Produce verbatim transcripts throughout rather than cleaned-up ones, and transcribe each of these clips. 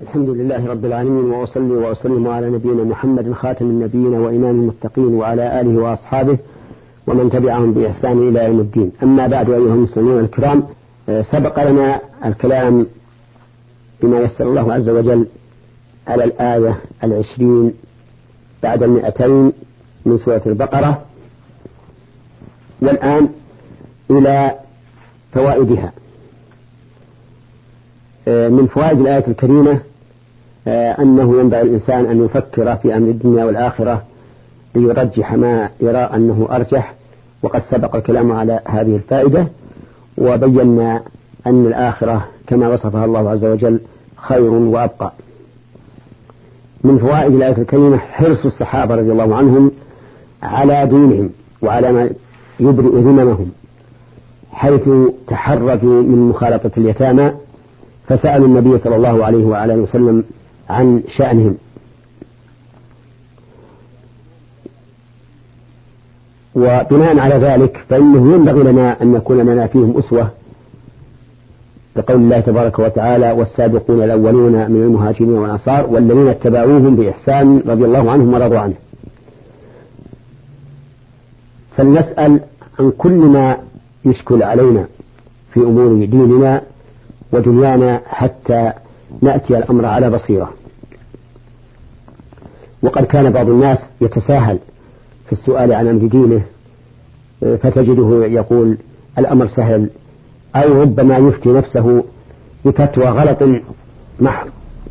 الحمد لله رب العالمين، وأصلي وأسلم على نبينا محمد خاتم النبيين وإمام المتقين وعلى آله وأصحابه ومن تبعهم بإحسان إلى يوم الدين. أما بعد، أيها المسلمون الكرام، سبق لنا الكلام بما يسر الله عز وجل على الآية العشرين بعد المئتين من سورة البقرة، والآن إلى فوائدها. من فوائد الآية الكريمة أنه ينبغي الإنسان أن يفكر في أمر الدنيا والآخرة ليرجح ما يرى أنه أرجح، وقد سبق الكلام على هذه الفائدة، وبينا أن الآخرة كما وصفها الله عز وجل خير وأبقى. من فوائد الآية الكريمة حرص الصحابة رضي الله عنهم على دينهم وعلى ما يبرئ ذممهم، حيث تحرجوا من مخالطة اليتامى فسألوا النبي صلى الله عليه وعلى اله وسلم عن شأنهم. وبناء على ذلك فإنه ينبغي لنا أن يكون لنا فيهم أسوة، بقول الله تبارك وتعالى: والسابقون الأولون من المهاجرين والأنصار والذين اتبعوهم بإحسان رضي الله عنهم ورضوا عنه. فلنسأل عن كل ما يشكل علينا في أمور ديننا ودنيانا حتى نأتي الأمر على بصيرة. وقد كان بعض الناس يتساهل في السؤال عن أمر دينه، فتجده يقول الأمر سهل، أو ربما يفتي نفسه بفتوى غلط محض،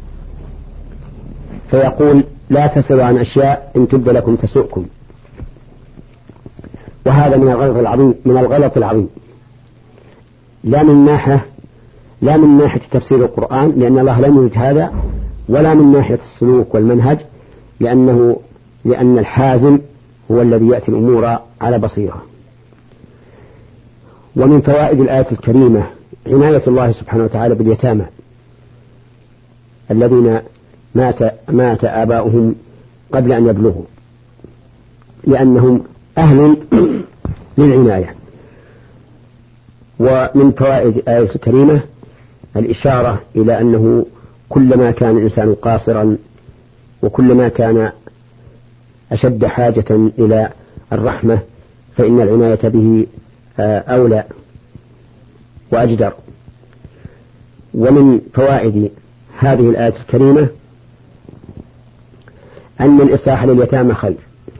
فيقول: لا تسألوا عن أشياء إن تبد لكم تسؤكم. وهذا من الغلط العظيم من الغلط العظيم لا من ناحية لا من ناحية تفسير القرآن، لأن الله لم يرد هذا، ولا من ناحية السلوك والمنهج، لأنه لأن الحازم هو الذي يأتي الأمور على بصيرة. ومن فوائد الآية الكريمة عناية الله سبحانه وتعالى باليتامى الذين مات مات آباؤهم قبل أن يبلغوا، لأنهم أهل للعناية. ومن فوائد الآية الكريمة الإشارة إلى أنه كلما كان الإنسان قاصرا وكلما كان أشد حاجة إلى الرحمة فإن العناية به أولى وأجدر. ومن فوائد هذه الآية الكريمة أن الإصلاح لليتامى خير،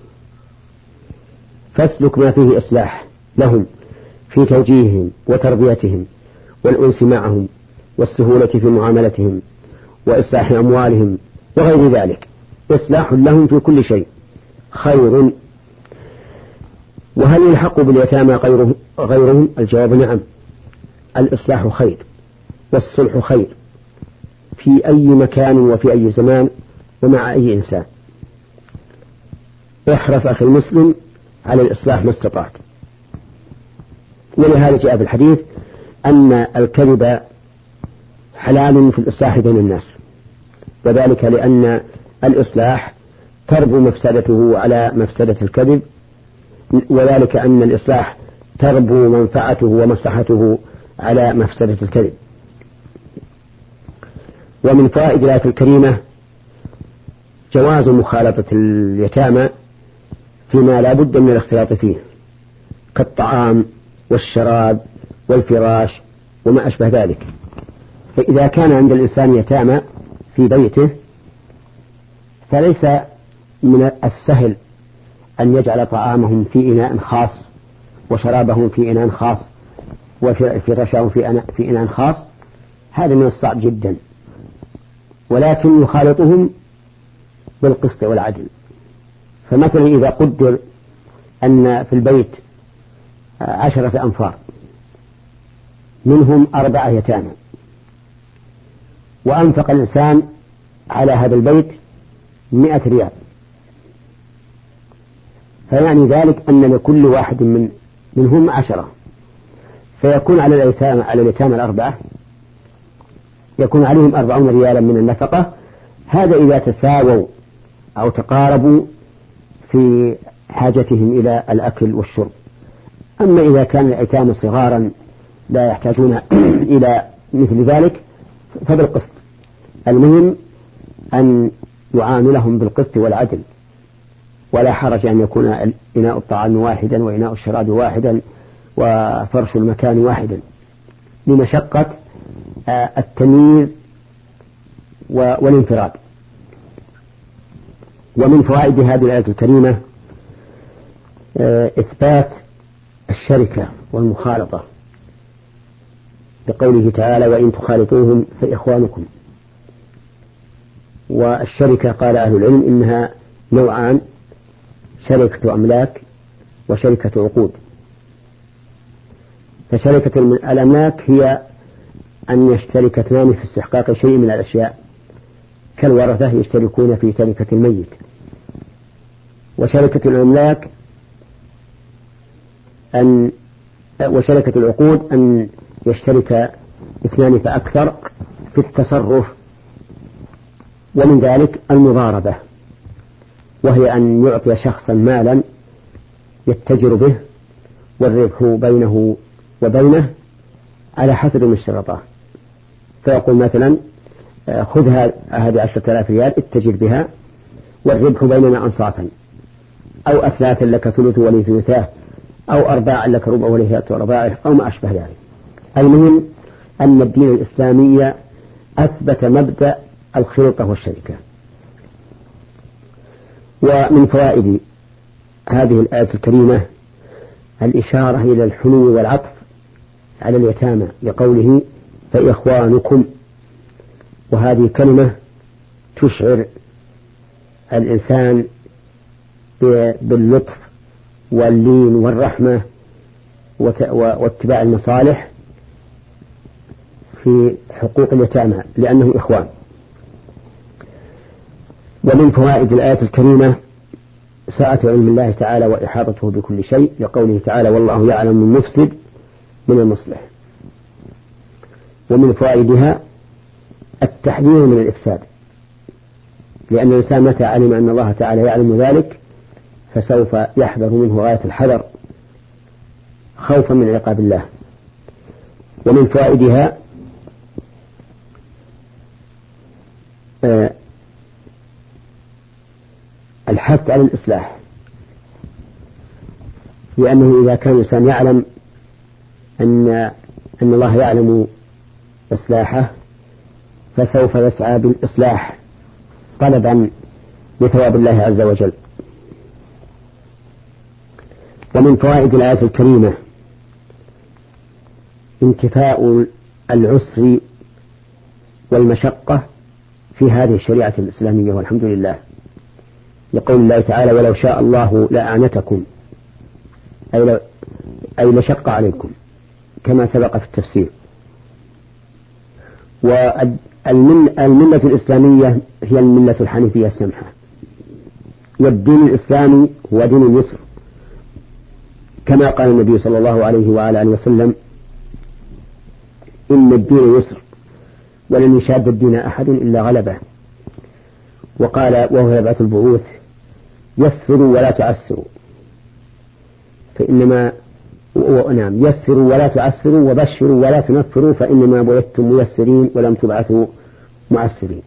فاسلك ما فيه إصلاح لهم في توجيههم وتربيتهم والأنس معهم والسهولة في معاملتهم وإصلاح أموالهم وغير ذلك. إصلاح لهم في كل شيء خير. وهل يلحق باليتامى غيرهم؟ غيرهم؟ الجواب نعم، الإصلاح خير والصلح خير في أي مكان وفي أي زمان ومع أي إنسان. احرص أخي المسلم على الإصلاح ما استطعت. ولهذا جاء في الحديث أن الكذب حلال في الإصلاح بين الناس، وذلك لأن الإصلاح تربو مفسدته على مفسدة الكذب، وذلك أن الإصلاح تربو منفعته ومصلحته على مفسدة الكذب. ومن فوائد الآية الكريمة جواز مخالطة اليتامى فيما لا بد من الاختلاط فيه، كالطعام والشراب والفراش وما أشبه ذلك. فإذا كان عند الإنسان يتامى في بيته فليس من السهل أن يجعل طعامهم في إناء خاص وشرابهم في إناء خاص وفراشهم في إناء خاص، هذا من الصعب جدا. ولكن يخالطهم بالقسط والعدل. فمثلا إذا قدر أن في البيت عشرة أنفار منهم أربعة يتامى، وأنفق الإنسان على هذا البيت مئة ريال، فيعني ذلك أن لكل واحد من منهم عشرة، فيكون على اليتامى على اليتامى الأربعة يكون عليهم أربعون ريالا من النفقة. هذا إذا تساووا أو تقاربوا في حاجتهم إلى الأكل والشرب. أما إذا كان الأيتام صغارا لا يحتاجون إلى مثل ذلك فبالقسط. المهم أن يعاملهم بالقسط والعدل، ولا حرج أن يكون إناء الطعام واحدا وإناء الشراب واحدا وفرش المكان واحدا لمشقة التمييز والانفراد. ومن فوائد هذه الآية الكريمة إثبات الشركة والمخالطة بقوله تعالى وإن تخالطوهم فإخوانكم. والشركة قال أهل العلم إنها نوعان، شركة أملاك وشركة عقود. فشركة الأملاك هي أن يشترك اثنان في استحقاق شيء من الأشياء كالورثة يشتركون في تركة الميت. وشركة الأملاك أن وشركة العقود أن يشترك اثنان فأكثر في التصرف، ومن ذلك المضاربة، وهي أن يعطي شخصا مالا يتجر به والربح بينه وبينه على حسب ما اشترطه، فيقول مثلا خذ هذه عشرة آلاف ريال اتجر بها والربح بيننا أنصافا، أو أثلاثا لك ثلث ولي ثلثاه، أو أرباعا لك ربع ولي ثلاث ورباعه، أو ما أشبه ذلك. المهم أن الدين الإسلامي أثبت مبدأ الخلطة والشركة. ومن فوائد هذه الآية الكريمة الإشارة إلى الحنو والعطف على اليتامى لقوله فإخوانكم، وهذه كلمة تشعر الإنسان باللطف واللين والرحمة واتباع المصالح في حقوق اليتامى لأنهم إخوان. ومن فوائد الآية الكريمة سعة علم الله تعالى وإحاطته بكل شيء لقوله تعالى والله يعلم المفسد من المصلح. ومن فوائدها التحذير من الإفساد، لأن الإنسان متى علم أن الله تعالى يعلم ذلك فسوف يحذر منه غاية الحذر خوفا من عقاب الله. ومن فوائدها الحث على الإصلاح، لأنه إذا كان الإنسان يعلم أن أن الله يعلم إصلاحه فسوف يسعى بالإصلاح طلبا لثواب الله عز وجل. ومن فوائد الآية الكريمة انتفاء العسر والمشقة في هذه الشريعة الإسلامية، والحمد لله، لقول الله تعالى ولو شاء الله لأعنتكم، أي, أي لشق عليكم كما سبق في التفسير. والملة الإسلامية هي الملة الحنيفية السمحة، والدين الإسلامي هو دين اليسر، كما قال النبي صلى الله عليه وعلى آله وسلم إن الدين يسر ولن يشاد الدين أحد إلا غلبه. وقال وهو يبعث البعوث يسروا ولا تعسروا، فإنما نعم يسروا ولا تعسروا وبشروا ولا تنفروا فإنما بعثتم ميسرين ولم تبعثوا معسرين.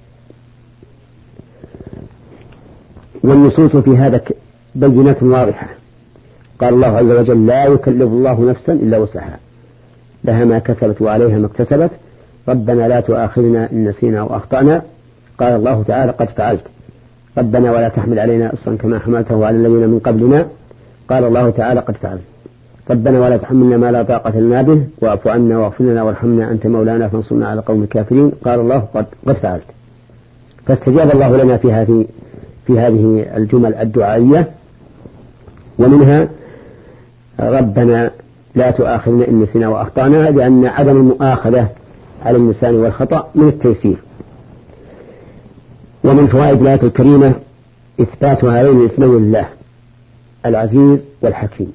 والنصوص في هذا بينات واضحة. قال الله عز وجل لا يكلف الله نفسا إلا وسعها لها ما كسبت وعليها ما اكتسبت ربنا لا تؤاخذنا إن نسينا أو أخطأنا. قال الله تعالى قد فعلت ربنا ولا تحمل علينا إصرا كما حملته على الذين من قبلنا. قال الله تعالى قد فعلت ربنا ولا تحملنا ما لا طاقة لنا به واعف عنا واغفر لنا وارحمنا أنت مولانا فانصرنا على قوم الكافرين. قال الله قد, قد فعلت. فاستجاب الله لنا في هذه في هذه الجمل الدعائية، ومنها ربنا لا تؤاخذنا إن نسينا وأخطأنا، لأن عدم المؤاخذة على النسيان والخطأ من التيسير. ومن فوائد الآية الكريمة إثبات هذين الاسمين لله العزيز والحكيم،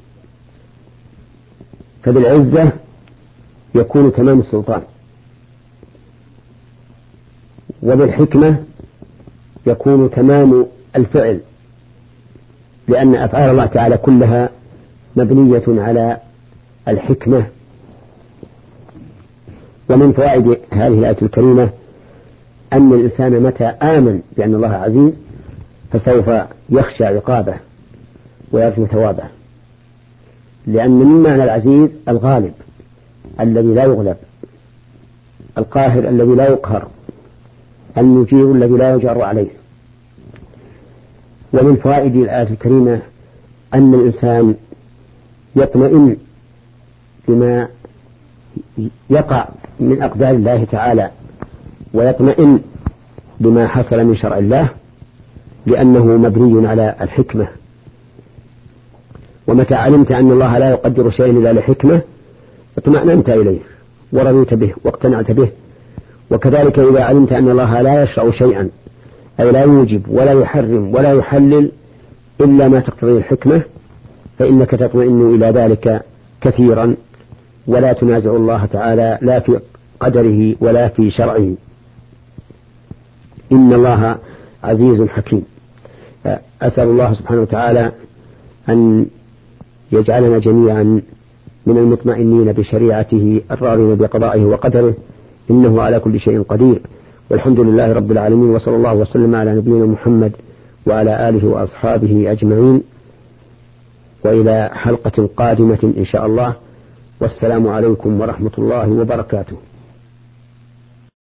فبالعزة يكون تمام السلطان، وبالحكمة يكون تمام الفعل، لأن أفعال الله تعالى كلها مبنية على الحكمة. ومن فوائد هذه الآية الكريمة أن الإنسان متى آمن بأن الله عزيز فسوف يخشى عقابه ويرجو ثوابه، لأن من معنى العزيز الغالب الذي لا يغلب، القاهر الذي لا يقهر، المجير الذي لا يجار عليه. ومن فوائد الآية الكريمة أن الإنسان يطمئن بما يقع من أقدار الله تعالى، ويطمئن بما حصل من شرع الله، لأنه مبني على الحكمة. ومتى علمت أن الله لا يقدر شيئا إلا لحكمة اطمأننت إليه ورضيت به واقتنعت به. وكذلك إذا علمت أن الله لا يشرع شيئا أي لا يوجب ولا يحرم ولا يحلل إلا ما تقتضي الحكمة فإنك تطمئن إلى ذلك كثيرا، ولا تنازع الله تعالى لا في قدره ولا في شرعه. إن الله عزيز حكيم. أسأل الله سبحانه وتعالى أن يجعلنا جميعا من المطمئنين بشريعته الراضين بقضائه وقدره، إنه على كل شيء قدير. والحمد لله رب العالمين، وصلى الله وسلم على نبينا محمد وعلى آله وأصحابه أجمعين، وإلى حلقة قادمة إن شاء الله، والسلام عليكم ورحمة الله وبركاته.